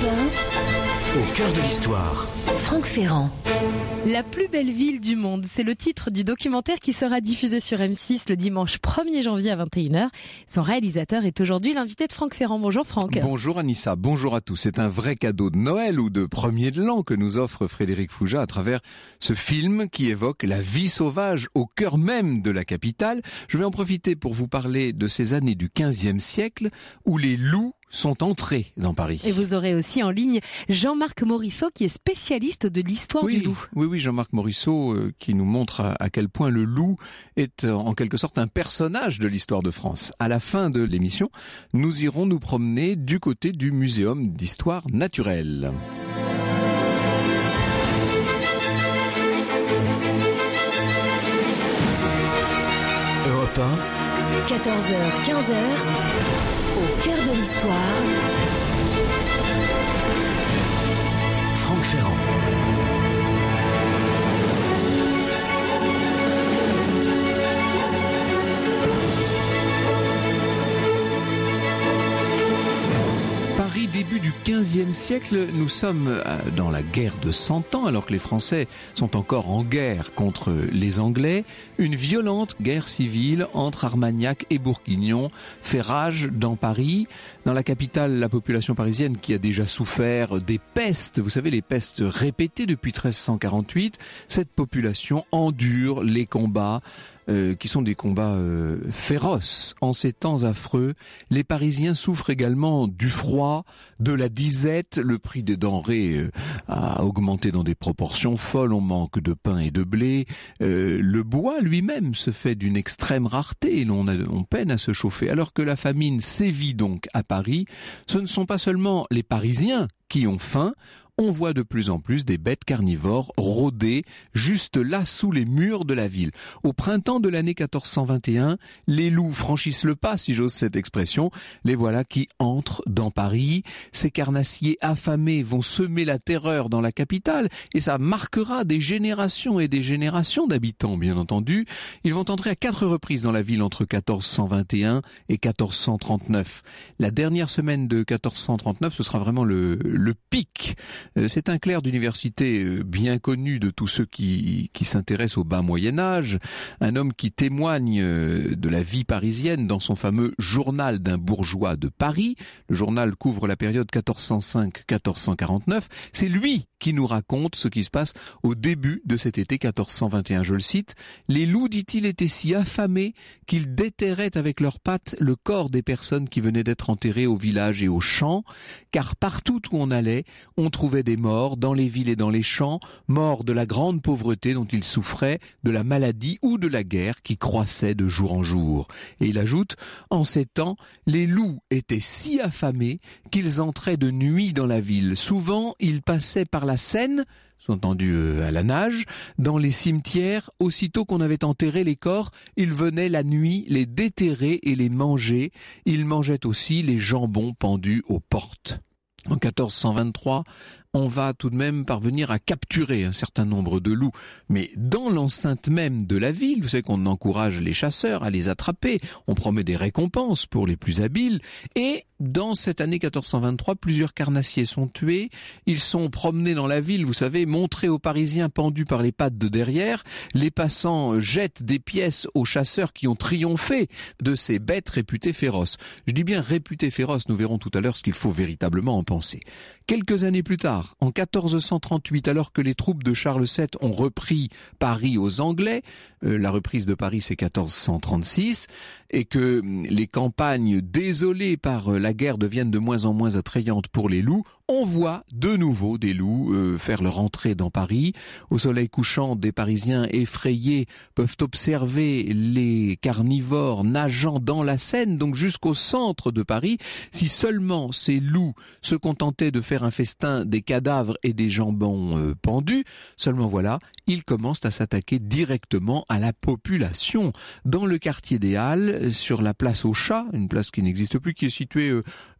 Europe 1, Au cœur de l'histoire. Franck Ferrand. La plus belle ville du monde, c'est le titre du documentaire qui sera diffusé sur M6 le dimanche 1er janvier à 21h. Son réalisateur est aujourd'hui l'invité de Franck Ferrand. Bonjour Franck. Bonjour Anissa, bonjour à tous. C'est un vrai cadeau de Noël ou de premier de l'an que nous offre Frédéric Foujas à travers ce film qui évoque la vie sauvage au cœur même de la capitale. Je vais en profiter pour vous parler de ces années du 15e siècle où les loups sont entrés dans Paris. Et vous aurez aussi en ligne Jean-Marc Morisseau qui est spécialiste de l'histoire du loup. Oui, Jean-Marc Morisseau qui nous montre à quel point le loup est en quelque sorte un personnage de l'histoire de France. À la fin de l'émission, nous irons nous promener du côté du Muséum d'histoire naturelle. Europe 1, 14h, 15h, au cœur de l'histoire. Franck Ferrand. Paris, début du 15e siècle, nous sommes dans la guerre de 100 ans, alors que les Français sont encore en guerre contre les Anglais. Une violente guerre civile entre Armagnac et Bourguignon fait rage dans Paris. Dans la capitale, la population parisienne qui a déjà souffert des pestes, vous savez, les pestes répétées depuis 1348, cette population endure les combats qui sont des combats féroces. En ces temps affreux, les Parisiens souffrent également du froid, de la disette, le prix des denrées a augmenté dans des proportions folles, on manque de pain et de blé, le bois lui-même se fait d'une extrême rareté et on peine à se chauffer. Alors que la famine sévit donc à Paris, ce ne sont pas seulement les Parisiens qui ont faim, on voit de plus en plus des bêtes carnivores rôder juste là sous les murs de la ville. Au printemps de l'année 1421, les loups franchissent le pas, si j'ose cette expression. Les voilà qui entrent dans Paris. Ces carnassiers affamés vont semer la terreur dans la capitale et ça marquera des générations et des générations d'habitants, bien entendu. Ils vont entrer à 4 reprises dans la ville entre 1421 et 1439. La dernière semaine de 1439, ce sera vraiment le pic. C'est un clerc d'université bien connu de tous ceux qui s'intéressent au bas Moyen-Âge, un homme qui témoigne de la vie parisienne dans son fameux journal d'un bourgeois de Paris. Le journal couvre la période 1405-1449. C'est lui qui nous raconte ce qui se passe au début de cet été 1421. Je le cite, « Les loups, dit-il, étaient si affamés qu'ils déterraient avec leurs pattes le corps des personnes qui venaient d'être enterrées au village et aux champs, car partout où on allait, on trouvait des morts dans les villes et dans les champs, morts de la grande pauvreté dont ils souffraient, de la maladie ou de la guerre qui croissait de jour en jour. » Et il ajoute, « En ces temps, les loups étaient si affamés qu'ils entraient de nuit dans la ville. Souvent, ils passaient par la Seine, sous-entendu à la nage, dans les cimetières. Aussitôt qu'on avait enterré les corps, ils venaient la nuit les déterrer et les manger. Ils mangeaient aussi les jambons pendus aux portes. » En 1423, on va tout de même parvenir à capturer un certain nombre de loups. Mais dans l'enceinte même de la ville, vous savez qu'on encourage les chasseurs à les attraper, on promet des récompenses pour les plus habiles, et dans cette année 1423, plusieurs carnassiers sont tués, ils sont promenés dans la ville, vous savez, montrés aux Parisiens pendus par les pattes de derrière, les passants jettent des pièces aux chasseurs qui ont triomphé de ces bêtes réputées féroces. Je dis bien réputées féroces, nous verrons tout à l'heure ce qu'il faut véritablement en penser. Quelques années plus tard, en 1438, alors que les troupes de Charles VII ont repris Paris aux Anglais, la reprise de Paris c'est 1436, et que les campagnes désolées par la guerre deviennent de moins en moins attrayantes pour les loups, on voit de nouveau des loups faire leur entrée dans Paris. Au soleil couchant, des Parisiens effrayés peuvent observer les carnivores nageant dans la Seine, donc jusqu'au centre de Paris. Si seulement ces loups se contentaient de faire un festin des cadavres et des jambons pendus, seulement voilà, ils commencent à s'attaquer directement à la population. Dans le quartier des Halles, sur la place aux Chats, une place qui n'existe plus, qui est située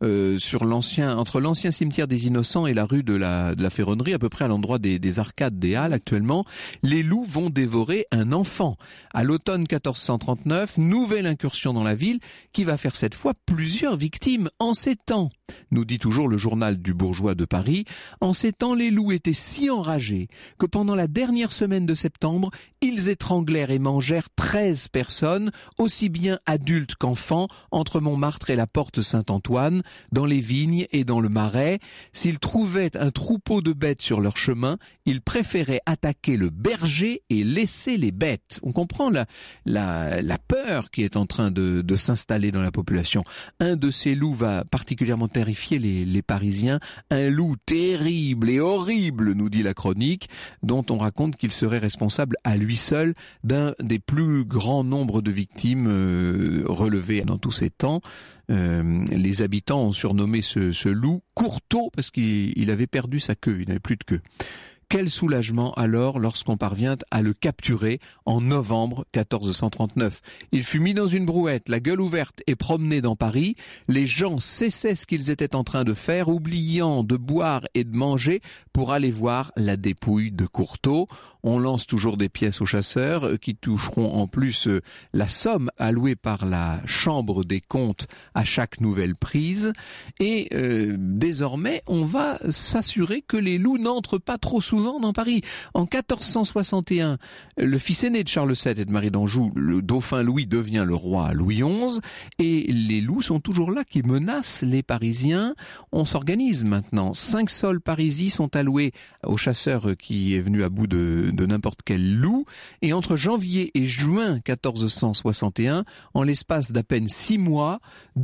entre l'ancien cimetière des Innocents et la rue de la Ferronnerie, à peu près à l'endroit des arcades des Halles actuellement, les loups vont dévorer un enfant. À l'automne 1439, nouvelle incursion dans la ville qui va faire cette fois plusieurs victimes en ces temps. nous dit toujours le journal du bourgeois de Paris. En ces temps, les loups étaient si enragés que pendant la dernière semaine de septembre, ils étranglèrent et mangèrent 13 personnes, aussi bien adultes qu'enfants, entre Montmartre et la porte Saint-Antoine, dans les vignes et dans le Marais. S'ils trouvaient un troupeau de bêtes sur leur chemin, ils préféraient attaquer le berger et laisser les bêtes. On comprend la peur qui est en train de s'installer dans la population. Un de ces loups va particulièrement terrifier les Parisiens. Un loup terrible et horrible, nous dit la chronique, dont on raconte qu'il serait responsable à lui seul d'un des plus grands nombres de victimes relevées dans tous ces temps. Les habitants ont surnommé ce loup Courtauld parce qu'il avait perdu sa queue, il n'avait plus de queue. Quel soulagement alors lorsqu'on parvient à le capturer en novembre 1439. Il fut mis dans une brouette, la gueule ouverte et promené dans Paris. Les gens cessaient ce qu'ils étaient en train de faire, oubliant de boire et de manger pour aller voir la dépouille de Courtauld. On lance toujours des pièces aux chasseurs qui toucheront en plus la somme allouée par la Chambre des comptes à chaque nouvelle prise. Et désormais, on va s'assurer que les loups n'entrent pas trop souvent dans Paris. En 1461, le fils aîné de Charles VII et de Marie d'Anjou, le dauphin Louis, devient le roi Louis XI. Et les loups sont toujours là, qui menacent les Parisiens. On s'organise maintenant. 5 sols parisis sont alloués aux chasseurs qui est venu à bout de n'importe quel loup. Et entre janvier et juin 1461, en l'espace d'à peine 6 mois,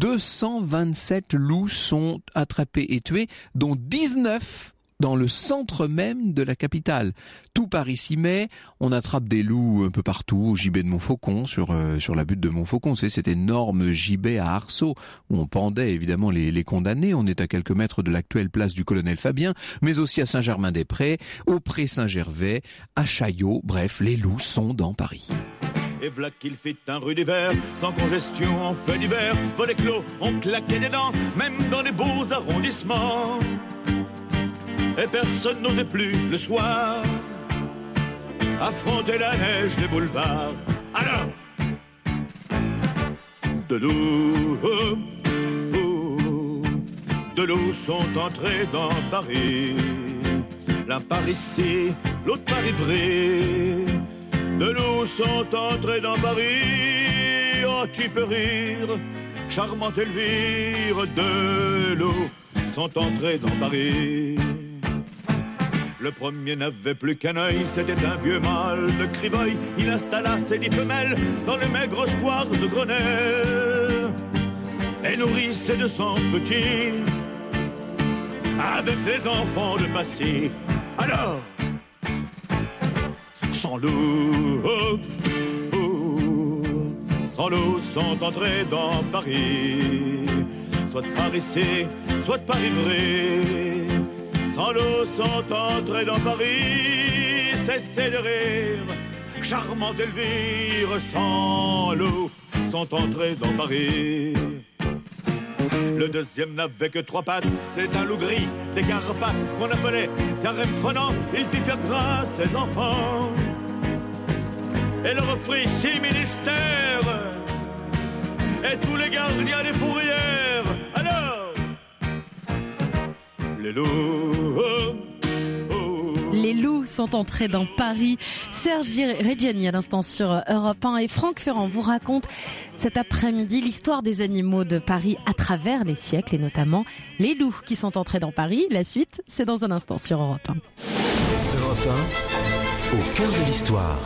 227 loups sont attrapés et tués, dont 19 dans le centre même de la capitale. Tout Paris s'y met, on attrape des loups un peu partout, au gibet de Montfaucon, sur la butte de Montfaucon, c'est cet énorme gibet à arceaux, où on pendait évidemment les condamnés. On est à quelques mètres de l'actuelle place du Colonel Fabien, mais aussi à Saint-Germain-des-Prés, au Pré Saint-Gervais, à Chaillot, bref, les loups sont dans Paris. Et v'là qu'il fit un rude hiver, sans congestion en feu d'hiver, volets clos, on claquait des dents, même dans les beaux arrondissements. Et personne n'osait plus le soir affronter la neige des boulevards. Alors, de loups sont entrés dans Paris, l'un par ici, l'autre par Ivry. De loups sont entrés dans Paris, oh tu peux rire, charmante Elvire. De loups sont entrés dans Paris. Le premier n'avait plus qu'un œil, c'était un vieux mâle de Criveuil. Il installa ses 10 femelles dans le maigre square de Grenelle et nourrit ses 200 petits avec les enfants de Passy. Alors, sans loups sont entrés dans Paris, soit par ici, soit par Ivry. Sans l'eau sont entrés dans Paris, cessez de rire, charmante Elvire. Sans l'eau sont entrés dans Paris. Le deuxième n'avait que 3 pattes, c'est un loup gris des Carpates qu'on appelait carême prenant. Il fit faire grâce ses enfants et leur offrit 6 ministères et tous les gardiens des fourrières. Alors, les loups sont entrés dans Paris. Serge Reggiani à l'instant sur Europe 1 et Franck Ferrand vous raconte cet après-midi l'histoire des animaux de Paris à travers les siècles et notamment les loups qui sont entrés dans Paris. La suite, c'est dans un instant sur Europe 1. Europe 1, au cœur de l'histoire.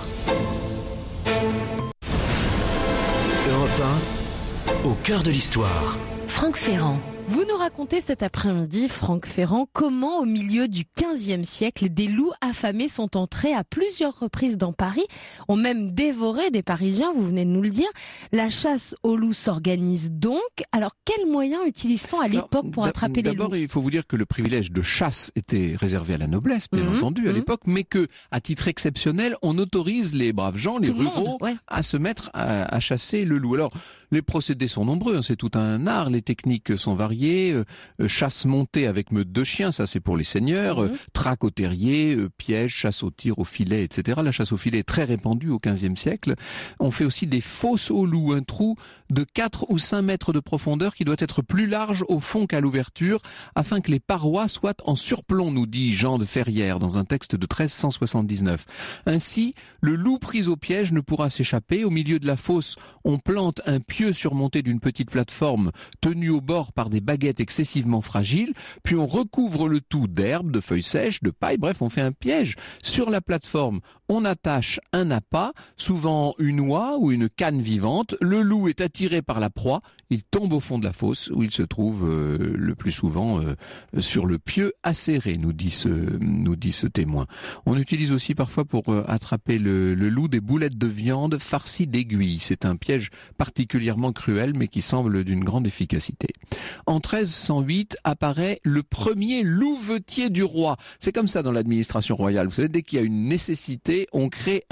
Europe 1, au cœur de l'histoire. Franck Ferrand. Vous nous racontez cet après-midi, Franck Ferrand, comment au milieu du XVe siècle, des loups affamés sont entrés à plusieurs reprises dans Paris, ont même dévoré des Parisiens, vous venez de nous le dire. La chasse aux loups s'organise donc. Alors, quels moyens utilise-t-on à l'époque pour attraper les loups ? D'abord, il faut vous dire que le privilège de chasse était réservé à la noblesse, bien entendu, à l'époque, mais que, à titre exceptionnel, on autorise les braves gens, les ruraux, à se mettre à chasser le loup. Alors, les procédés sont nombreux, c'est tout un art, les techniques sont variées. terrier, chasse montée avec meute de chiens, ça c'est pour les seigneurs, traque au terrier, piège, chasse au tir, au filet, etc. La chasse au filet est très répandue au XVe siècle. On fait aussi des fosses au loup, un trou de 4 ou 5 mètres de profondeur qui doit être plus large au fond qu'à l'ouverture afin que les parois soient en surplomb, nous dit Jean de Ferrières dans un texte de 1379. Ainsi, le loup pris au piège ne pourra s'échapper. Au milieu de la fosse, on plante un pieu surmonté d'une petite plateforme tenue au bord par des baguettes excessivement fragiles, puis on recouvre le tout d'herbes, de feuilles sèches, de paille, bref, on fait un piège. Sur la plateforme, on attache un appât, souvent une oie ou une canne vivante. Le loup est attiré par la proie, il tombe au fond de la fosse où il se trouve le plus souvent sur le pieu acéré, nous dit ce témoin. On utilise aussi parfois pour attraper le loup des boulettes de viande farcies d'aiguilles. C'est un piège particulièrement cruel mais qui semble d'une grande efficacité. En 1308 apparaît le premier louvetier du roi. C'est comme ça dans l'administration royale. Vous savez, dès qu'il y a une nécessité, on crée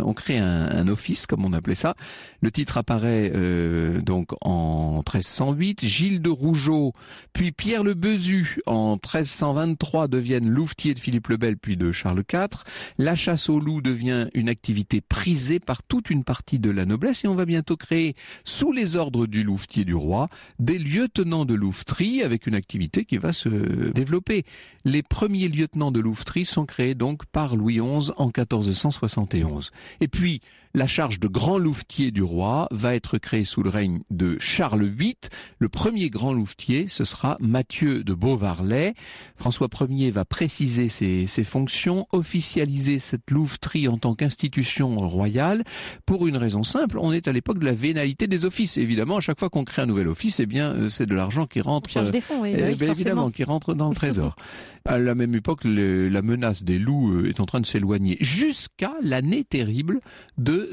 un office, comme on appelait ça. Le titre apparaît donc en 1308. Gilles de Rougeot, puis Pierre le Besu en 1323 deviennent louvetiers de Philippe le Bel puis de Charles IV. La chasse au loup devient une activité prisée par toute une partie de la noblesse et on va bientôt créer sous les ordres du louvetier du roi des lieutenants de louveterie avec une activité qui va se développer. Les premiers lieutenants de louveterie sont créés donc par Louis XI en 1471. Et puis, la charge de grand louvetier du roi va être créée sous le règne de Charles VIII. Le premier grand louvetier, ce sera Mathieu de Beauvarlais. François Ier va préciser ses fonctions, officialiser cette louveterie en tant qu'institution royale pour une raison simple. On est à l'époque de la vénalité des offices. Évidemment, à chaque fois qu'on crée un nouvel office, eh bien, c'est de l'argent qui rentre. On cherche des fonds, oui, évidemment, qui rentre dans le trésor. À la même époque, la menace des loups est en train de s'éloigner jusqu'à l'année terrible de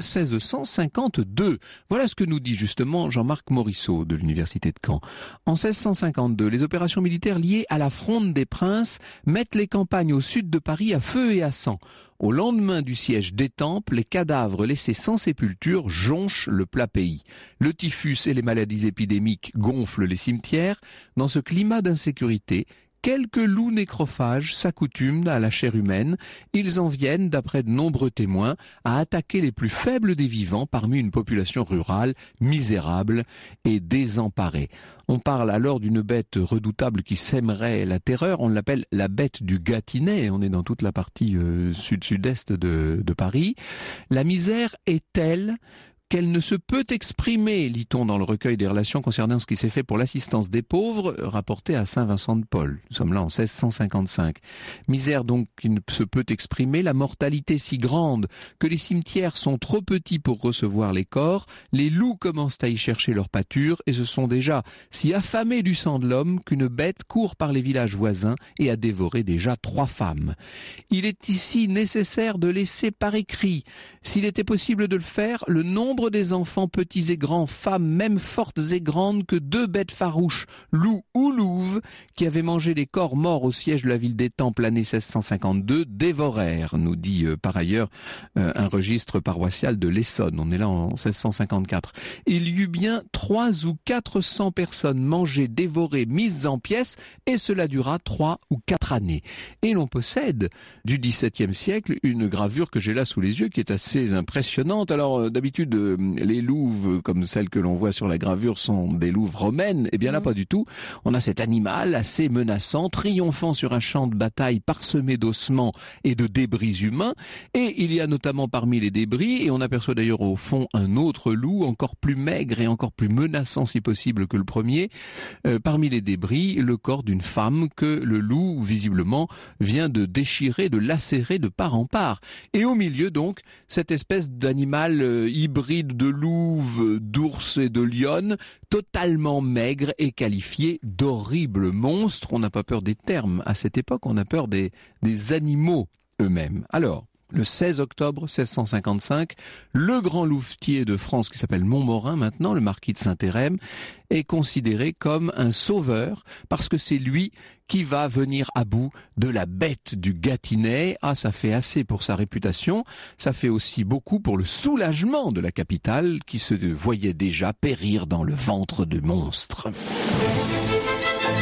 1652. Voilà ce que nous dit justement Jean-Marc Morisseau de l'Université de Caen. En 1652, les opérations militaires liées à la Fronde des Princes mettent les campagnes au sud de Paris à feu et à sang. Au lendemain du siège d'Étampes, les cadavres laissés sans sépulture jonchent le plat pays. Le typhus et les maladies épidémiques gonflent les cimetières. Dans ce climat d'insécurité, quelques loups nécrophages s'accoutument à la chair humaine. Ils en viennent, d'après de nombreux témoins, à attaquer les plus faibles des vivants parmi une population rurale misérable et désemparée. On parle alors d'une bête redoutable qui sèmerait la terreur. On l'appelle la bête du Gâtinais. On est dans toute la partie sud-sud-est de Paris. La misère est telle qu'elle ne se peut exprimer, lit-on dans le recueil des relations concernant ce qui s'est fait pour l'assistance des pauvres, rapporté à Saint-Vincent de Paul. Nous sommes là en 1655. Misère donc qui ne se peut exprimer, la mortalité si grande que les cimetières sont trop petits pour recevoir les corps, les loups commencent à y chercher leur pâture et se sont déjà si affamés du sang de l'homme qu'une bête court par les villages voisins et a dévoré déjà 3 femmes. Il est ici nécessaire de laisser par écrit, s'il était possible de le faire, le nombre des enfants petits et grands, femmes même fortes et grandes que 2 bêtes farouches, loups ou louves, qui avaient mangé les corps morts au siège de la ville d'Étampes l'année 1652, dévorèrent, nous dit par ailleurs un registre paroissial de l'Essonne. On est là en 1654. Il y eut bien 300 ou 400 personnes mangées, dévorées, mises en pièces, et cela dura 3 ou 4 années. Et l'on possède du XVIIe siècle une gravure que j'ai là sous les yeux qui est assez impressionnante. Alors d'habitude les louves comme celles que l'on voit sur la gravure sont des louves romaines, eh bien là pas du tout. On a cet animal assez menaçant, triomphant sur un champ de bataille parsemé d'ossements et de débris humains, et il y a notamment parmi les débris, et on aperçoit d'ailleurs au fond un autre loup encore plus maigre et encore plus menaçant si possible que le premier, parmi les débris le corps d'une femme que le loup visiblement vient de déchirer, de lacérer de part en part, et au milieu donc cette espèce d'animal hybride de louve, d'ours et de lionne, totalement maigre et qualifié d'horrible monstre. On n'a pas peur des termes à cette époque, on a peur des animaux eux-mêmes. Alors, le 16 octobre 1655, le grand louvetier de France qui s'appelle Montmorin maintenant, le marquis de Saint-Hérem, est considéré comme un sauveur parce que c'est lui qui va venir à bout de la bête du Gâtinais. Ah, ça fait assez pour sa réputation, ça fait aussi beaucoup pour le soulagement de la capitale qui se voyait déjà périr dans le ventre de monstres.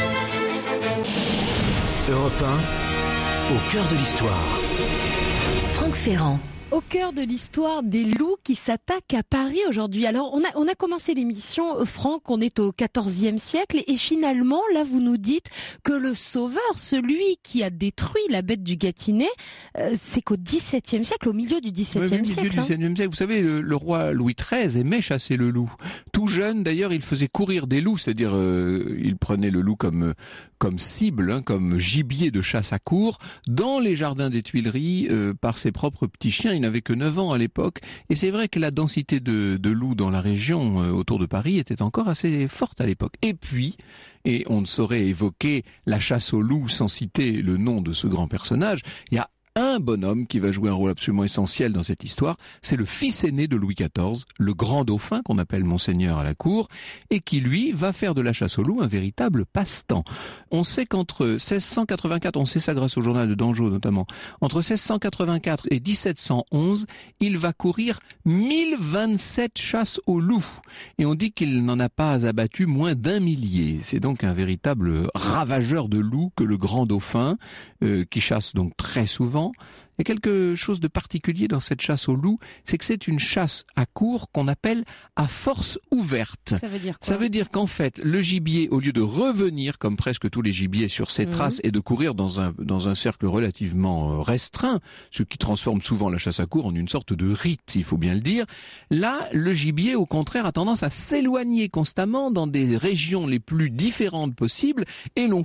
Europe 1, au cœur de l'histoire. Franck Ferrand. Au cœur de l'histoire des loups qui s'attaquent à Paris aujourd'hui. Alors, on a commencé l'émission, Franck, on est au XIVe siècle et finalement, là, vous nous dites que le sauveur, celui qui a détruit la bête du Gâtinais, c'est qu'au XVIIe siècle, au milieu du XVIIe siècle. Au milieu du XVIIe siècle. Vous savez, le roi Louis XIII aimait chasser le loup. Tout jeune, d'ailleurs, il faisait courir des loups, c'est-à-dire il prenait le loup comme cible, comme gibier de chasse à court, dans les jardins des Tuileries, par ses propres petits chiens. Il n'avait que 9 ans à l'époque, et c'est vrai que la densité de loups dans la région autour de Paris était encore assez forte à l'époque. Et puis, et on ne saurait évoquer la chasse au loup sans citer le nom de ce grand personnage, il y a un bonhomme qui va jouer un rôle absolument essentiel dans cette histoire, c'est le fils aîné de Louis XIV, le grand dauphin qu'on appelle Monseigneur à la cour, et qui lui va faire de la chasse au loup un véritable passe-temps. On sait qu'entre 1684, on sait ça grâce au journal de Dangeau notamment, entre 1684 et 1711, il va courir 1027 chasses au loup, et on dit qu'il n'en a pas abattu moins d'1 millier. C'est donc un véritable ravageur de loups que le grand dauphin, qui chasse donc très souvent. Il y a quelque chose de particulier dans cette chasse au loup, c'est que c'est une chasse à court qu'on appelle à force ouverte. Ça veut dire quoi ? Ça veut dire qu'en fait, le gibier, au lieu de revenir, comme presque tous les gibiers, sur ses traces et de courir dans un cercle relativement restreint, ce qui transforme souvent la chasse à court en une sorte de rite, il faut bien le dire, là, le gibier, au contraire, a tendance à s'éloigner constamment dans des régions les plus différentes possibles, et on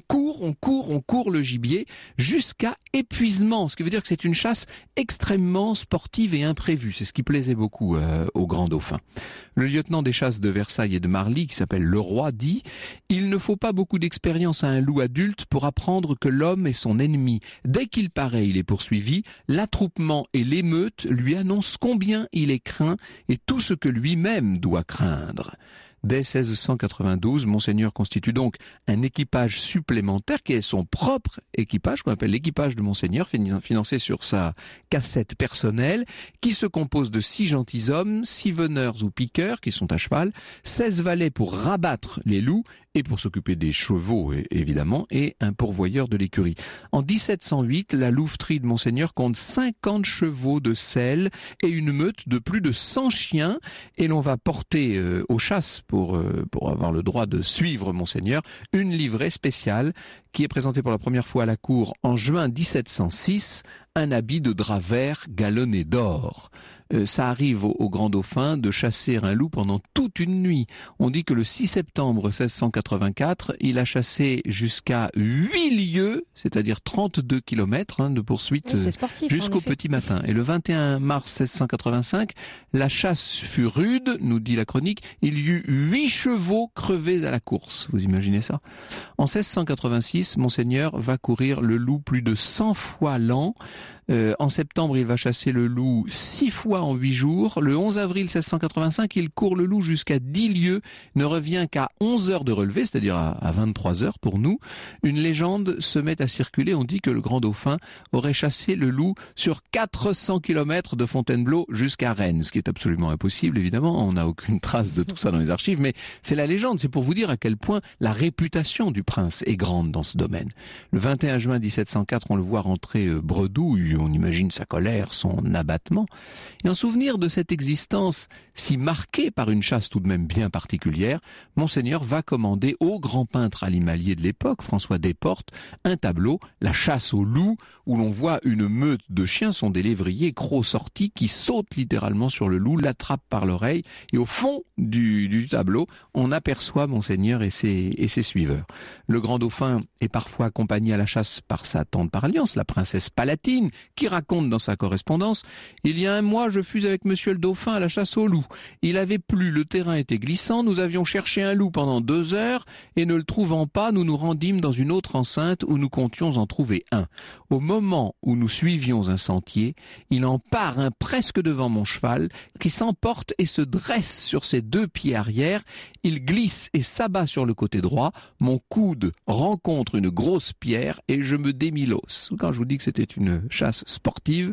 court le gibier jusqu'à épuisement, ce qui veut dire que c'est une chasse extrêmement sportive et imprévue. C'est ce qui plaisait beaucoup au grand dauphin. Le lieutenant des chasses de Versailles et de Marly, qui s'appelle Leroy, dit « Il ne faut pas beaucoup d'expérience à un loup adulte pour apprendre que l'homme est son ennemi. Dès qu'il paraît, il est poursuivi. L'attroupement et l'émeute lui annoncent combien il est craint et tout ce que lui-même doit craindre. » Dès 1692, Monseigneur constitue donc un équipage supplémentaire qui est son propre équipage, qu'on appelle l'équipage de Monseigneur, financé sur sa cassette personnelle, qui se compose de 6 gentilshommes, 6 veneurs ou piqueurs qui sont à cheval, 16 valets pour rabattre les loups et pour s'occuper des chevaux évidemment, et un pourvoyeur de l'écurie. En 1708, la louveterie de Monseigneur compte 50 chevaux de selle et une meute de plus de 100 chiens, et l'on va porter aux chasses pour avoir le droit de suivre Monseigneur, une livrée spéciale qui est présentée pour la première fois à la cour en juin 1706, un habit de drap vert galonné d'or. Ça arrive au grand dauphin de chasser un loup pendant toute une nuit. On dit que le 6 septembre 1684, il a chassé jusqu'à 8 lieues, c'est-à-dire 32 kilomètres de poursuite jusqu'au petit matin. Et le 21 mars 1685, la chasse fut rude, nous dit la chronique, il y eut 8 chevaux crevés à la course. Vous imaginez ça ? En 1686, Monseigneur va courir le loup plus de 100 fois l'an. En septembre, il va chasser le loup 6 fois en 8 jours. Le 11 avril 1685, il court le loup jusqu'à 10 lieues, ne revient qu'à 11 heures de relevée, c'est-à-dire à 23 heures pour nous. Une légende se met à circuler, on dit que le grand dauphin aurait chassé le loup sur 400 kilomètres de Fontainebleau jusqu'à Rennes, ce qui est absolument impossible, évidemment. On n'a aucune trace de tout ça dans les archives, mais c'est la légende, c'est pour vous dire à quel point la réputation du prince est grande dans ce domaine. Le 21 juin 1704, on le voit rentrer bredouille, on imagine sa colère, son abattement. Et en souvenir de cette existence si marquée par une chasse tout de même bien particulière, Monseigneur va commander au grand peintre animalier de l'époque, François Desportes, un tableau, La chasse au loup, où l'on voit une meute de chiens, sont des lévriers crocs sortis qui sautent littéralement sur le loup, l'attrapent par l'oreille, et au fond du tableau, on aperçoit Monseigneur et ses suiveurs. Le grand dauphin est parfois accompagné à la chasse par sa tante par alliance, la princesse Palatine, qui raconte dans sa correspondance « Il y a un mois, je fus avec monsieur le dauphin à la chasse au loup. Il avait plu, le terrain était glissant, nous avions cherché un loup pendant 2 heures, et ne le trouvant pas, nous nous rendîmes dans une autre enceinte où nous comptions en trouver un. Au moment où nous suivions un sentier, il en part un presque devant mon cheval, qui s'emporte et se dresse sur ses 2 pieds arrière. Il glisse et s'abat sur le côté droit. Mon coude rencontre une grosse pierre et je me démis l'os. » Quand je vous dis que c'était une chasse sportive,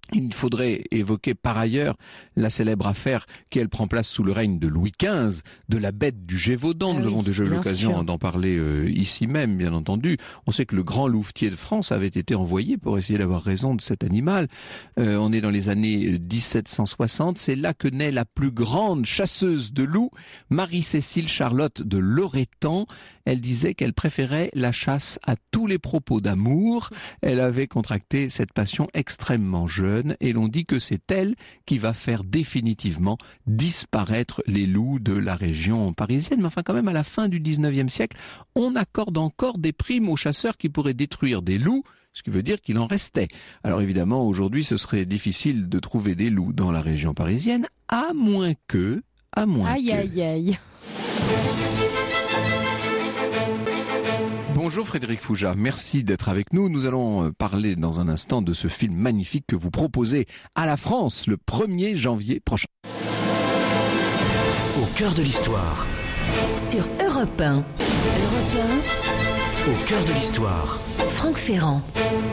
Il faudrait évoquer par ailleurs la célèbre affaire qui, elle, prend place sous le règne de Louis XV, de la bête du Gévaudan. Nous avons déjà eu l'occasion d'en parler ici même, bien entendu. On sait que le grand louvetier de France avait été envoyé pour essayer d'avoir raison de cet animal. On est dans les années 1760. C'est là que naît la plus grande chasseuse de loups, Marie-Cécile Charlotte de Loretan. Elle disait qu'elle préférait la chasse à tous les propos d'amour. Elle avait contracté cette passion extrêmement jeune et l'on dit que c'est elle qui va faire définitivement disparaître les loups de la région parisienne. Mais enfin, quand même, à la fin du 19e siècle, on accorde encore des primes aux chasseurs qui pourraient détruire des loups, ce qui veut dire qu'il en restait. Alors évidemment, aujourd'hui, ce serait difficile de trouver des loups dans la région parisienne, à moins que... Aïe, aïe, aïe. Bonjour Frédéric Foujas, merci d'être avec nous. Nous allons parler dans un instant de ce film magnifique que vous proposez à la France le 1er janvier prochain. Au cœur de l'histoire. Sur Europe 1. Europe Au cœur de l'histoire. 1. Franck Ferrand.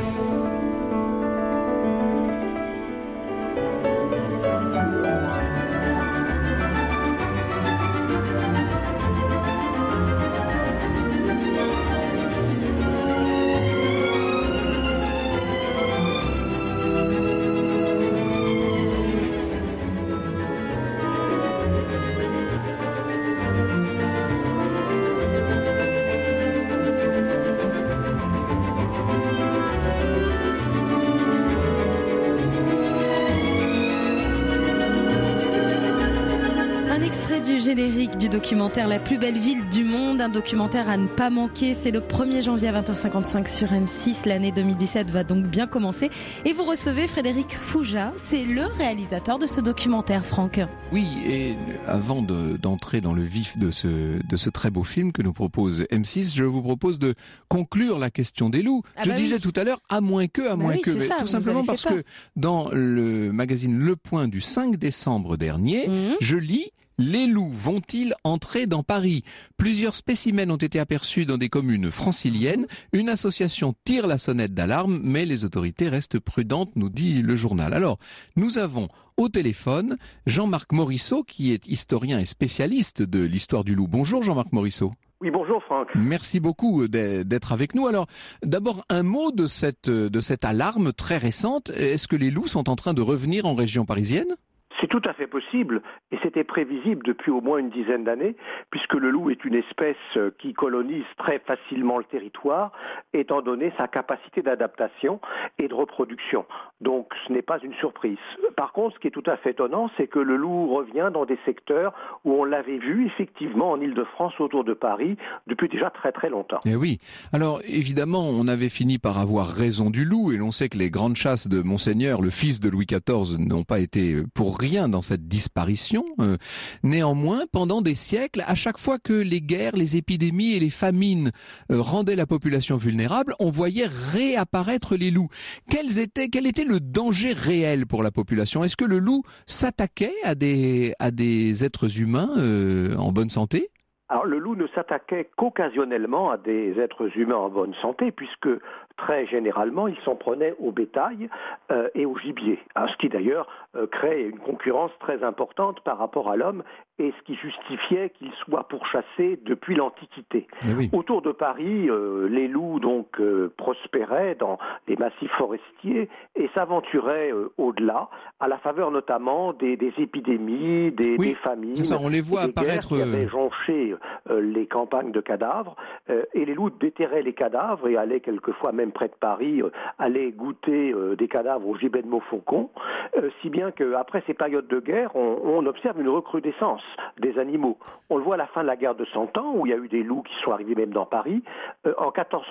Du générique du documentaire La plus belle ville du monde, un documentaire à ne pas manquer. C'est le 1er janvier à 20h55 sur M6. L'année 2017 va donc bien commencer. Et vous recevez Frédéric Foujas, c'est le réalisateur de ce documentaire, Franck. Oui, et avant d'entrer dans le vif de ce très beau film que nous propose M6, je vous propose de conclure la question des loups. Je disais tout à l'heure, à moins que, mais tout simplement parce que dans le magazine Le Point du 5 décembre dernier, je lis: les loups vont-ils entrer dans Paris? Plusieurs spécimens ont été aperçus dans des communes franciliennes. Une association tire la sonnette d'alarme, mais les autorités restent prudentes, nous dit le journal. Alors, nous avons au téléphone Jean-Marc Morisseau, qui est historien et spécialiste de l'histoire du loup. Bonjour Jean-Marc Morisseau. Oui, bonjour Franck. Merci beaucoup d'être avec nous. Alors, d'abord, un mot de cette alarme très récente. Est-ce que les loups sont en train de revenir en région parisienne ? C'est tout à fait possible et c'était prévisible depuis au moins une dizaine d'années puisque le loup est une espèce qui colonise très facilement le territoire étant donné sa capacité d'adaptation et de reproduction. Donc ce n'est pas une surprise. Par contre, ce qui est tout à fait étonnant, c'est que le loup revient dans des secteurs où on l'avait vu effectivement en Île-de-France autour de Paris depuis déjà très très longtemps. Eh oui. Alors évidemment, on avait fini par avoir raison du loup et l'on sait que les grandes chasses de Monseigneur, le fils de Louis XIV, n'ont pas été pour rien dans cette disparition. Néanmoins, pendant des siècles, à chaque fois que les guerres, les épidémies et les famines rendaient la population vulnérable, on voyait réapparaître les loups. Quel était le danger réel pour la population? Est-ce que le loup s'attaquait à des êtres humains en bonne santé? Alors le loup ne s'attaquait qu'occasionnellement à des êtres humains en bonne santé, puisque très généralement il s'en prenait au bétail et au gibier, ce qui d'ailleurs crée une concurrence très importante par rapport à l'homme et ce qui justifiait qu'il soit pourchassé depuis l'Antiquité. Oui. Autour de Paris, les loups donc prospéraient dans les massifs forestiers et s'aventuraient au-delà, à la faveur notamment des épidémies, des famines. C'est ça, on les voit apparaître. Qui avaient jonché les campagnes de cadavres et les loups déterraient les cadavres et allaient quelquefois même près de Paris, allaient goûter des cadavres au gibet de Montfaucon, si bien qu'après ces périodes de guerre, on observe une recrudescence des animaux. On le voit à la fin de la guerre de 100 ans, où il y a eu des loups qui sont arrivés même dans Paris. En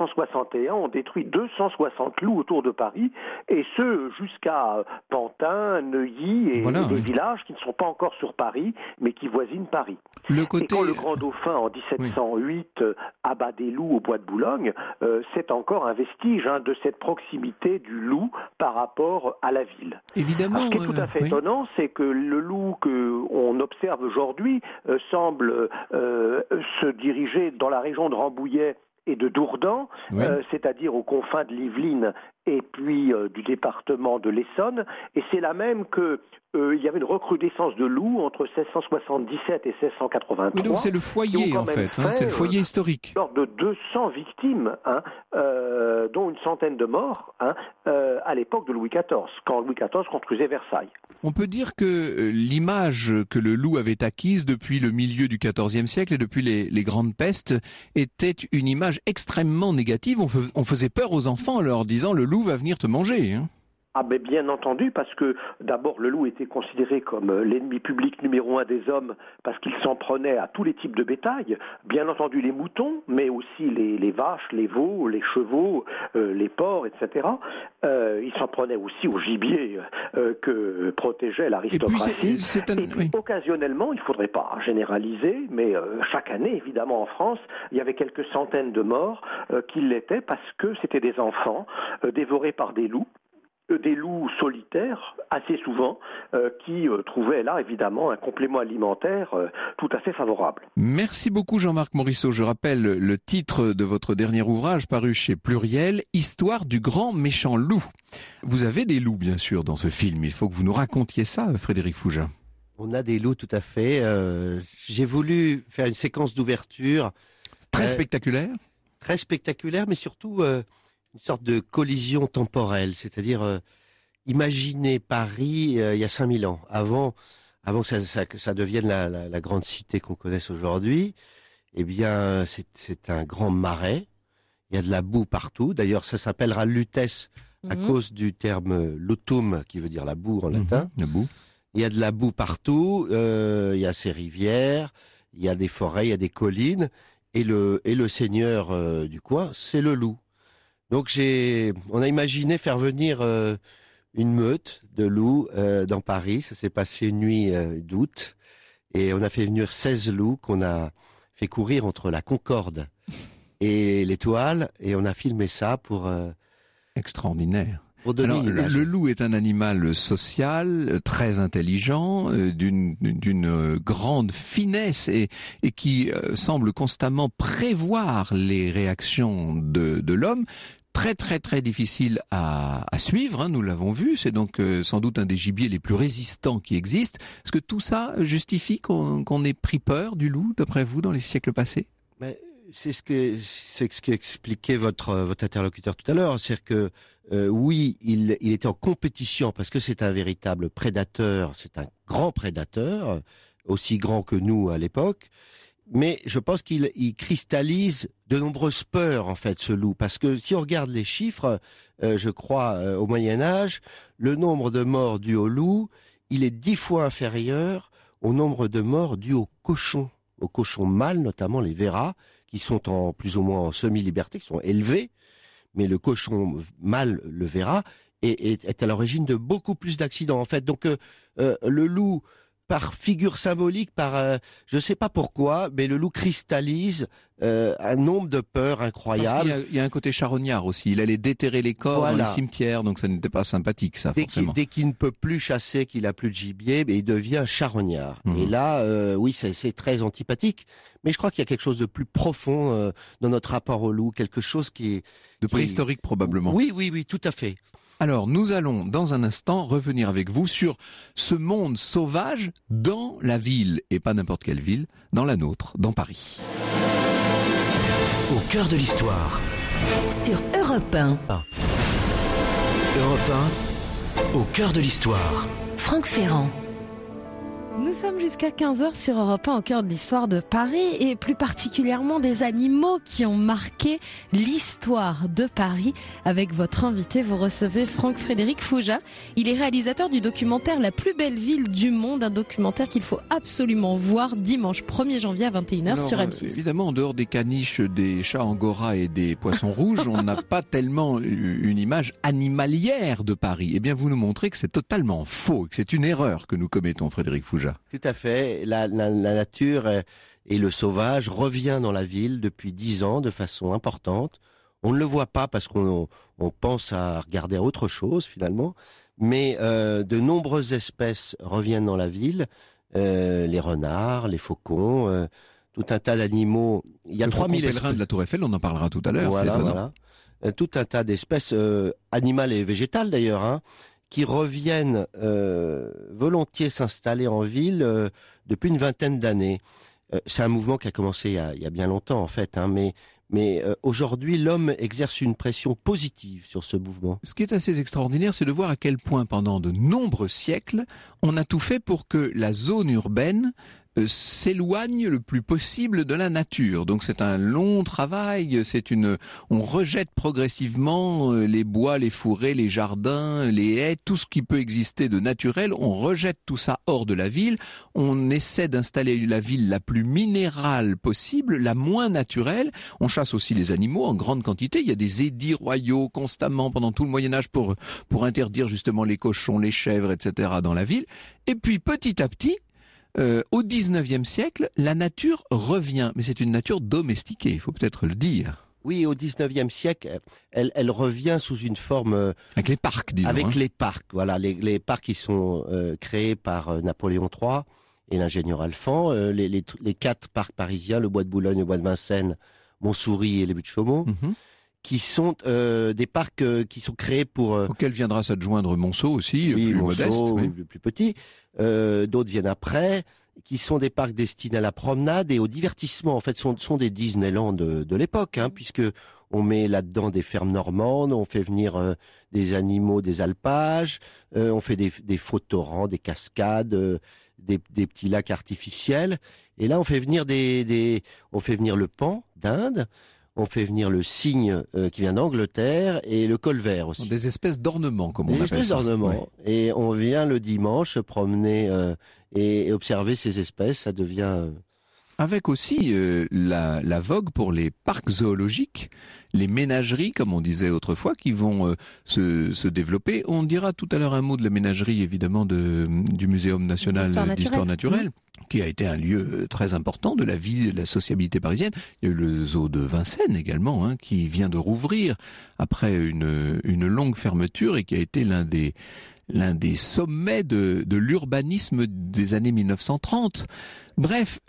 1461, on détruit 260 loups autour de Paris, et ce jusqu'à Pantin, Neuilly et des villages qui ne sont pas encore sur Paris, mais qui voisinent Paris. Et quand le grand dauphin, en 1708, abat des loups au bois de Boulogne, c'est encore un vestige de cette proximité du loup par rapport à la ville. Évidemment. Ce qui est tout à fait étonnant, c'est que le loup qu'on observe aujourd'hui semble se diriger dans la région de Rambouillet et de Dourdan, Oui. c'est-à-dire aux confins de l'Yvelines et puis du département de l'Essonne. Et c'est là même que il y avait une recrudescence de loups entre 1677 et 1683. Oui, donc c'est le qui foyer ont en quand même fait, c'est le foyer historique. Lors de 200 victimes, dont une centaine de morts, à l'époque de Louis XIV, quand Louis XIV construisait Versailles. On peut dire que l'image que le loup avait acquise depuis le milieu du XIVe siècle et depuis les grandes pestes était une image extrêmement négative. On faisait peur aux enfants en leur disant le loup va venir te manger. Hein. Ah ben bien entendu, parce que d'abord le loup était considéré comme l'ennemi public numéro 1 des hommes, parce qu'il s'en prenait à tous les types de bétail, bien entendu les moutons, mais aussi les vaches, les veaux, les chevaux, les porcs, etc. Il s'en prenait aussi au gibier que protégeait l'aristocratie. Et puis, occasionnellement, il ne faudrait pas généraliser, mais chaque année, évidemment en France, il y avait quelques centaines de morts qui l'étaient parce que c'était des enfants dévorés par des loups solitaires, assez souvent, qui trouvaient là, évidemment, un complément alimentaire tout à fait favorable. Merci beaucoup Jean-Marc Morisseau. Je rappelle le titre de votre dernier ouvrage paru chez Pluriel, Histoire du grand méchant loup. Vous avez des loups, bien sûr, dans ce film. Il faut que vous nous racontiez ça, Frédéric Foujas. On a des loups, tout à fait. J'ai voulu faire une séquence d'ouverture. Très spectaculaire. Très spectaculaire, mais surtout une sorte de collision temporelle. C'est-à-dire, imaginez Paris il y a 5000 ans, avant que ça devienne la grande cité qu'on connaisse aujourd'hui. Eh bien, c'est un grand marais. Il y a de la boue partout. D'ailleurs, ça s'appellera Lutèce à cause du terme lutum, qui veut dire la boue en latin. La boue. Il y a de la boue partout, il y a ces rivières, il y a des forêts, il y a des collines, et le seigneur du coin, c'est le loup. Donc on a imaginé faire venir une meute de loups dans Paris. Ça s'est passé une nuit d'août, et on a fait venir 16 loups qu'on a fait courir entre la Concorde et l'Étoile, et on a filmé ça pour... Extraordinaire. Alors, le loup est un animal social, très intelligent, d'une grande finesse et qui semble constamment prévoir les réactions de l'homme. Très très très difficile à suivre, hein, nous l'avons vu. C'est donc sans doute un des gibiers les plus résistants qui existent. Est-ce que tout ça justifie qu'on ait pris peur du loup, d'après vous, dans les siècles passés ? Mais c'est ce qu'expliquait votre interlocuteur tout à l'heure, c'est-à-dire que oui, il était en compétition parce que c'est un véritable prédateur, c'est un grand prédateur, aussi grand que nous à l'époque. Mais je pense qu'il cristallise de nombreuses peurs en fait, ce loup, parce que si on regarde les chiffres, je crois au Moyen Âge, le nombre de morts dus au loup, il est 10 fois inférieur au nombre de morts dus aux cochons mâles, notamment les veras, qui sont en plus ou moins en semi-liberté, qui sont élevés, mais le cochon mâle, le vera, est à l'origine de beaucoup plus d'accidents en fait. Donc le loup, par figure symbolique, je ne sais pas pourquoi, mais le loup cristallise un nombre de peurs incroyables. Parce qu'il y a un côté charognard aussi. Il allait déterrer les corps dans les cimetières, donc ça n'était pas sympathique, ça, forcément. Dès qu'il ne peut plus chasser, qu'il a plus de gibier, mais il devient charognard. Et là, oui, c'est très antipathique. Mais je crois qu'il y a quelque chose de plus profond dans notre rapport au loup, quelque chose qui est... De préhistorique, probablement. Oui, tout à fait. Alors, nous allons, dans un instant, revenir avec vous sur ce monde sauvage dans la ville, et pas n'importe quelle ville, dans la nôtre, dans Paris. Au cœur de l'histoire. Sur Europe 1. Europe 1, au cœur de l'histoire. Franck Ferrand. Nous sommes jusqu'à 15h sur Europe 1 au cœur de l'histoire de Paris et plus particulièrement des animaux qui ont marqué l'histoire de Paris. Avec votre invité, vous recevez Franck-Frédéric Foujas. Il est réalisateur du documentaire La plus belle ville du monde, un documentaire qu'il faut absolument voir dimanche 1er janvier à 21h sur M6. Évidemment, en dehors des caniches, des chats angora et des poissons rouges, on n'a pas tellement une image animalière de Paris. Eh bien, vous nous montrez que c'est totalement faux, que c'est une erreur que nous commettons, Frédéric Foujas. Tout à fait. La nature et le sauvage revient dans la ville depuis 10 ans de façon importante. On ne le voit pas parce qu'on pense à regarder autre chose finalement, mais de nombreuses espèces reviennent dans la ville. Les renards, les faucons, tout un tas d'animaux. Il y a 3000 pèlerins espèces de la Tour Eiffel, on en parlera tout à l'heure. Voilà, c'est étonnant. voilà. Tout un tas d'espèces animales et végétales d'ailleurs, hein, qui reviennent volontiers s'installer en ville depuis une vingtaine d'années. C'est un mouvement qui a commencé il y a bien longtemps en fait, hein, mais aujourd'hui l'homme exerce une pression positive sur ce mouvement. Ce qui est assez extraordinaire, c'est de voir à quel point pendant de nombreux siècles, on a tout fait pour que la zone urbaine s'éloigne le plus possible de la nature. Donc c'est un long travail, on rejette progressivement les bois, les fourrés, les jardins, les haies, tout ce qui peut exister de naturel, on rejette tout ça hors de la ville, on essaie d'installer la ville la plus minérale possible, la moins naturelle, on chasse aussi les animaux en grande quantité, il y a des édits royaux constamment pendant tout le Moyen-Âge pour interdire justement les cochons, les chèvres, etc. dans la ville, et puis petit à petit, au 19e siècle, la nature revient, mais c'est une nature domestiquée, il faut peut-être le dire. Oui, au 19e siècle, elle revient sous une forme... Avec les parcs, disons. Avec les parcs, voilà, les parcs qui sont créés par Napoléon III et l'ingénieur Alphand, les 4 parcs parisiens, le Bois de Boulogne, le Bois de Vincennes, Montsouris et les Buttes de Chaumont, qui sont des parcs qui sont créés pour... auquel viendra s'adjoindre Monceau aussi, oui, plus Monceau, modeste. Oui. Plus petit. D'autres viennent après, qui sont des parcs destinés à la promenade et au divertissement. En fait, sont des Disneyland de l'époque, hein, puisque on met là-dedans des fermes normandes, on fait venir des animaux, des alpages, on fait des faux torrents, des cascades, des petits lacs artificiels. Et là, on fait venir on fait venir le paon d'Inde. On fait venir le cygne qui vient d'Angleterre et le colvert aussi. Des espèces d'ornements, comme on Des appelle ça. espèces d'ornements. Ouais. Et on vient le dimanche se promener et observer ces espèces. Ça devient... Avec aussi la vogue pour les parcs zoologiques, les ménageries, comme on disait autrefois, qui vont se développer. On dira tout à l'heure un mot de la ménagerie, évidemment, du Muséum national d'histoire naturelle, qui a été un lieu très important de la vie, de la sociabilité parisienne. Il y a eu le zoo de Vincennes également, hein, qui vient de rouvrir après une longue fermeture et qui a été l'un des sommets de l'urbanisme des années 1930. Bref,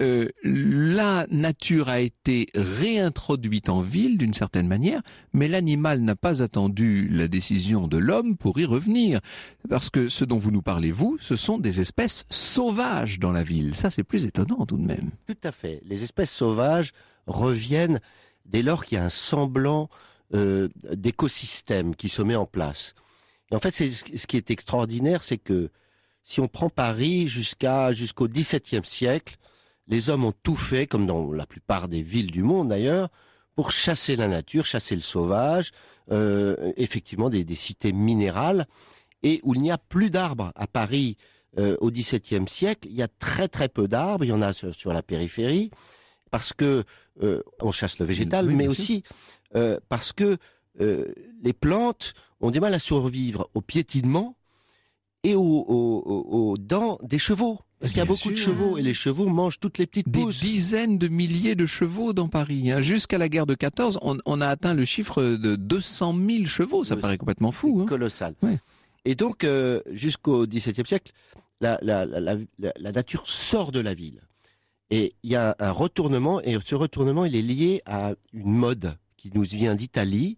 la nature a été réintroduite en ville d'une certaine manière, mais l'animal n'a pas attendu la décision de l'homme pour y revenir. Parce que ce dont vous nous parlez, vous, ce sont des espèces sauvages dans la ville. Ça, c'est plus étonnant tout de même. Tout à fait. Les espèces sauvages reviennent dès lors qu'il y a un semblant d'écosystème qui se met en place. Et en fait, ce qui est extraordinaire, c'est que si on prend Paris jusqu'au XVIIe siècle, les hommes ont tout fait, comme dans la plupart des villes du monde d'ailleurs, pour chasser la nature, chasser le sauvage, effectivement des cités minérales, et où il n'y a plus d'arbres. À Paris, au XVIIe siècle, il y a très très peu d'arbres, il y en a sur la périphérie, parce que on chasse le végétal, oui, mais bien sûr. aussi parce que les plantes ont du mal à survivre au piétinement et aux dents des chevaux. Parce qu'il y a Bien beaucoup de sûr. chevaux et les chevaux mangent toutes les petites Des pousses. dizaines de milliers de chevaux dans Paris. Hein. Jusqu'à la guerre de 14, on a atteint le chiffre de 200 000 chevaux. Ça Oui, paraît complètement fou. C'est Hein. colossal. Ouais. Et donc, jusqu'au XVIIe siècle, la nature sort de la ville. Et il y a un retournement, et ce retournement, il est lié à une mode qui nous vient d'Italie,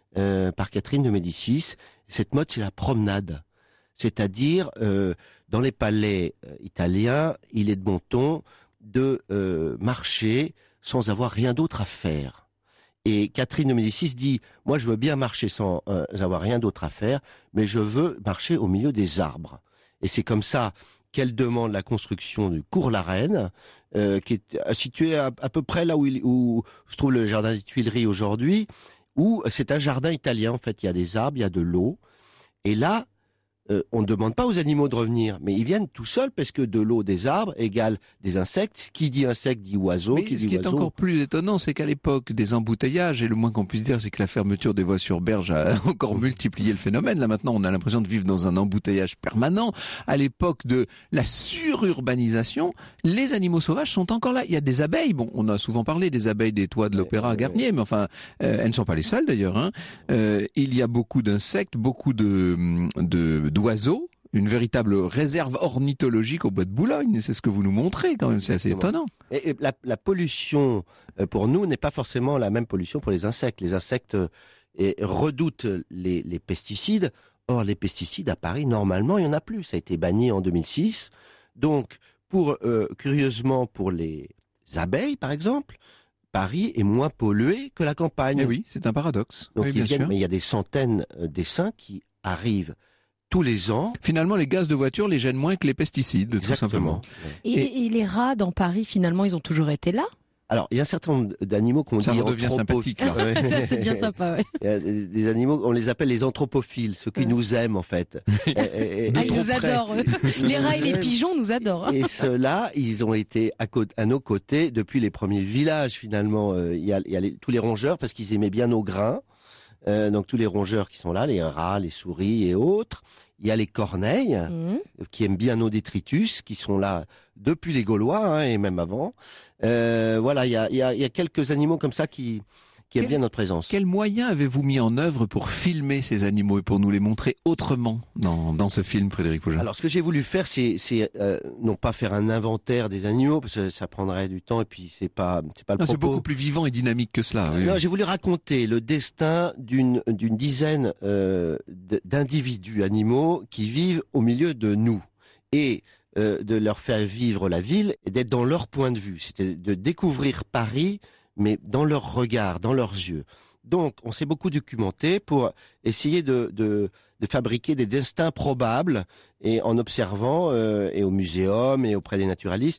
par Catherine de Médicis. Cette mode, c'est la promenade. C'est-à-dire, dans les palais italiens, il est de bon ton de marcher sans avoir rien d'autre à faire. Et Catherine de Médicis dit, moi je veux bien marcher sans avoir rien d'autre à faire, mais je veux marcher au milieu des arbres. Et c'est comme ça qu'elle demande la construction du Cours la Reine, qui est situé à peu près là où se trouve le jardin des Tuileries aujourd'hui, où c'est un jardin italien, en fait, il y a des arbres, il y a de l'eau. Et là, on ne demande pas aux animaux de revenir, mais ils viennent tout seuls parce que de l'eau, des arbres égale des insectes. Qui dit insecte dit oiseau. Mais Qui ce dit qui est oiseau, encore plus étonnant, c'est qu'à l'époque des embouteillages, et le moins qu'on puisse dire, c'est que la fermeture des voies sur berge a encore multiplié le phénomène. Là maintenant, on a l'impression de vivre dans un embouteillage permanent. À l'époque de la sururbanisation, les animaux sauvages sont encore là. Il y a des abeilles. Bon, on a souvent parlé des abeilles des toits de l'Opéra à Garnier, mais enfin, elles ne sont pas les seules d'ailleurs. Hein. Il y a beaucoup d'insectes, beaucoup d'oiseaux. une véritable réserve ornithologique au bois de Boulogne. C'est ce que vous nous montrez quand même, c'est assez étonnant. Et la pollution, pour nous, n'est pas forcément la même pollution pour les insectes. Les insectes redoutent les pesticides. Or, les pesticides à Paris, normalement, il n'y en a plus. Ça a été banni en 2006. Donc, curieusement, pour les abeilles, par exemple, Paris est moins pollué que la campagne. Eh oui, c'est un paradoxe. Donc, oui, mais il y a des centaines d'essaims qui arrivent tous les ans. Finalement, les gaz de voiture les gênent moins que les pesticides, Exactement. tout simplement. Et les rats dans Paris, finalement, ils ont toujours été là? Alors, il y a un certain nombre d'animaux qu'on dit ça redevient sympathique, là. C'est bien sympa, ouais. Il y a des animaux, on les appelle les anthropophiles, ceux qui nous aiment en fait. Ils nous adorent. Les rats et les pigeons nous adorent. Et ceux-là, ils ont été à nos côtés depuis les premiers villages finalement. Il y a tous les rongeurs parce qu'ils aimaient bien nos grains. Donc tous les rongeurs qui sont là, les rats, les souris et autres. Il y a les corneilles qui aiment bien nos détritus, qui sont là depuis les Gaulois et même avant. Voilà, il y a quelques animaux comme ça qui aiment bien notre présence. Quels moyens avez-vous mis en œuvre pour filmer ces animaux et pour nous les montrer autrement dans ce film, Frédéric Faujas? Alors, ce que j'ai voulu faire, c'est non pas faire un inventaire des animaux, parce que ça prendrait du temps, et puis c'est pas le propos. C'est beaucoup plus vivant et dynamique que cela. Oui. Non, j'ai voulu raconter le destin d'une dizaine d'individus animaux qui vivent au milieu de nous, et de leur faire vivre la ville, et d'être dans leur point de vue. C'était de découvrir Paris, mais dans leur regard, dans leurs yeux. Donc, on s'est beaucoup documenté pour essayer de fabriquer des destins probables, et en observant, et au muséum et auprès des naturalistes,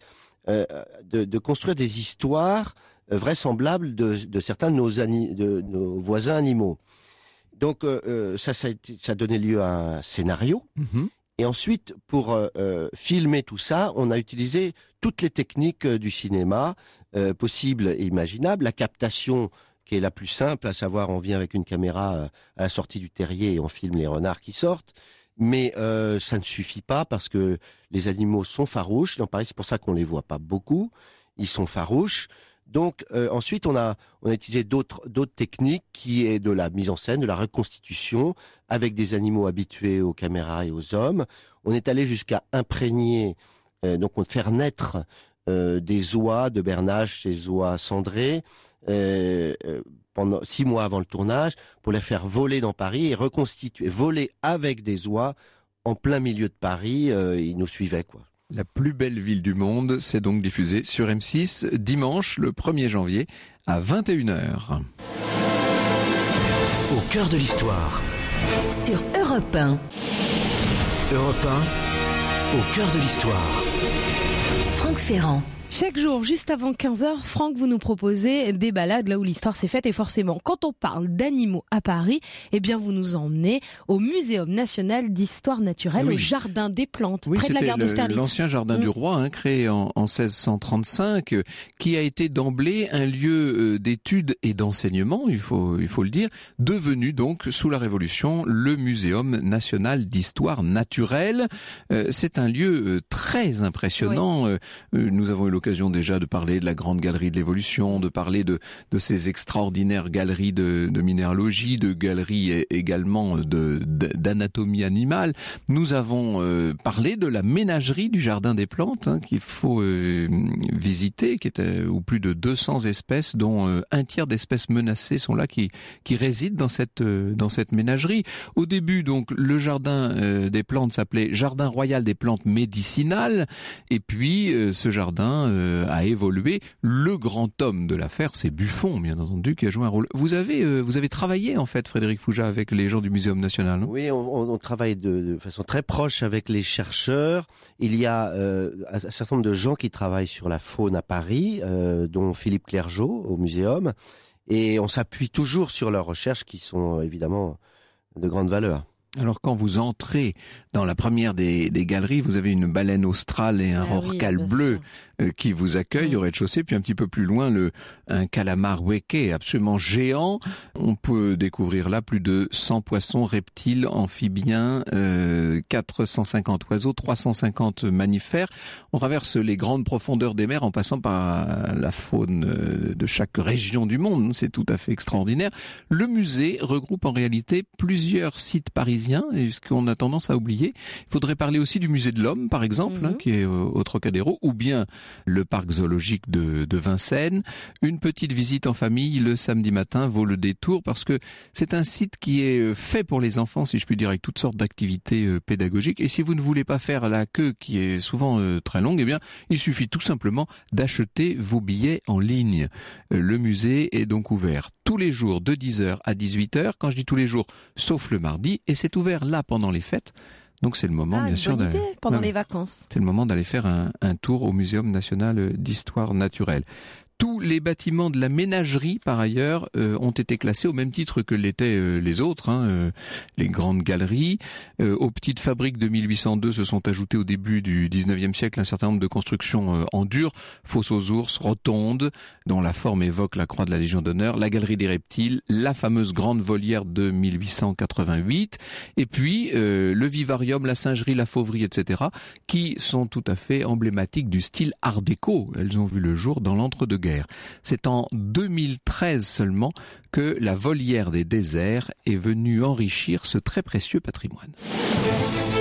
de construire des histoires vraisemblables de certains de nos voisins animaux. Donc, ça a donné lieu à un scénario. Mm-hmm. Et ensuite, pour filmer tout ça, on a utilisé toutes les techniques du cinéma possibles et imaginables. La captation, qui est la plus simple, à savoir on vient avec une caméra à la sortie du terrier et on filme les renards qui sortent. Mais ça ne suffit pas parce que les animaux sont farouches. Dans Paris, c'est pour ça qu'on les voit pas beaucoup. Ils sont farouches. Donc ensuite, on a utilisé d'autres techniques qui est de la mise en scène, de la reconstitution avec des animaux habitués aux caméras et aux hommes. On est allé jusqu'à imprégner, donc faire naître des oies de Bernache, ces oies cendrées, pendant 6 mois avant le tournage, pour les faire voler dans Paris et reconstituer, voler avec des oies en plein milieu de Paris. Ils nous suivaient, quoi. La plus belle ville du monde, c'est donc diffusé sur M6 dimanche le 1er janvier à 21h. Au cœur de l'histoire. Sur Europe 1. Europe 1, au cœur de l'histoire. Franck Ferrand. Chaque jour, juste avant 15h, Franck, vous nous proposez des balades là où l'histoire s'est faite. Et forcément, quand on parle d'animaux à Paris, eh bien, vous nous emmenez au Muséum national d'histoire naturelle, au Jardin des Plantes, près de la gare d'Austerlitz. L'ancien jardin du roi, créé en 1635, qui a été d'emblée un lieu d'études et d'enseignement, il faut le dire, devenu donc, sous la Révolution, le Muséum national d'histoire naturelle. C'est un lieu très impressionnant. Oui. Nous avons eu l'occasion déjà de parler de la grande galerie de l'évolution, de parler de ces extraordinaires galeries de minéralogie, de galeries également d'anatomie animale. Nous avons parlé de la ménagerie du Jardin des Plantes, qu'il faut visiter, où plus de 200 espèces, dont un tiers d'espèces menacées sont là, qui résident dans cette ménagerie. Au début, donc, le Jardin des Plantes s'appelait Jardin royal des plantes médicinales, et puis ce jardin a évolué. Le grand homme de l'affaire, c'est Buffon, bien entendu, qui a joué un rôle. Vous avez travaillé, en fait, Frédéric Faujas, avec les gens du Muséum national, non ? Oui, on travaille de façon très proche avec les chercheurs. Il y a un certain nombre de gens qui travaillent sur la faune à Paris, dont Philippe Clergeau au Muséum. Et on s'appuie toujours sur leurs recherches qui sont évidemment de grande valeur. Alors quand vous entrez dans la première des galeries, vous avez une baleine australe et un rorqual bleu qui vous accueillent au rez-de-chaussée, puis un petit peu plus loin un calamar weke absolument géant. On peut découvrir là plus de 100 poissons, reptiles, amphibiens, 450 oiseaux, 350 mammifères. On traverse les grandes profondeurs des mers en passant par la faune de chaque région du monde. C'est tout à fait extraordinaire. Le musée regroupe en réalité plusieurs sites parisiens parisien, et ce qu'on a tendance à oublier. Il faudrait parler aussi du musée de l'Homme, par exemple, qui est au Trocadéro, ou bien le parc zoologique de Vincennes. Une petite visite en famille le samedi matin vaut le détour, parce que c'est un site qui est fait pour les enfants, si je puis dire, avec toutes sortes d'activités pédagogiques. Et si vous ne voulez pas faire la queue, qui est souvent très longue, eh bien, il suffit tout simplement d'acheter vos billets en ligne. Le musée est donc ouvert tous les jours de 10h à 18h. Quand je dis tous les jours, sauf le mardi, et c'est ouvert là pendant les fêtes. Donc c'est le moment, bien sûr, pendant les vacances. C'est le moment d'aller faire un tour au Muséum national d'histoire naturelle. Tous les bâtiments de la ménagerie, par ailleurs, ont été classés au même titre que l'étaient les autres, les grandes galeries. Aux petites fabriques de 1802 se sont ajoutées au début du 19e siècle un certain nombre de constructions en dur, fosse aux ours, rotondes, dont la forme évoque la croix de la Légion d'honneur, la galerie des reptiles, la fameuse grande volière de 1888, et puis le vivarium, la singerie, la fauverie, etc., qui sont tout à fait emblématiques du style art déco. Elles ont vu le jour dans l'entre-deux-guerres. C'est en 2013 seulement que la volière des déserts est venue enrichir ce très précieux patrimoine.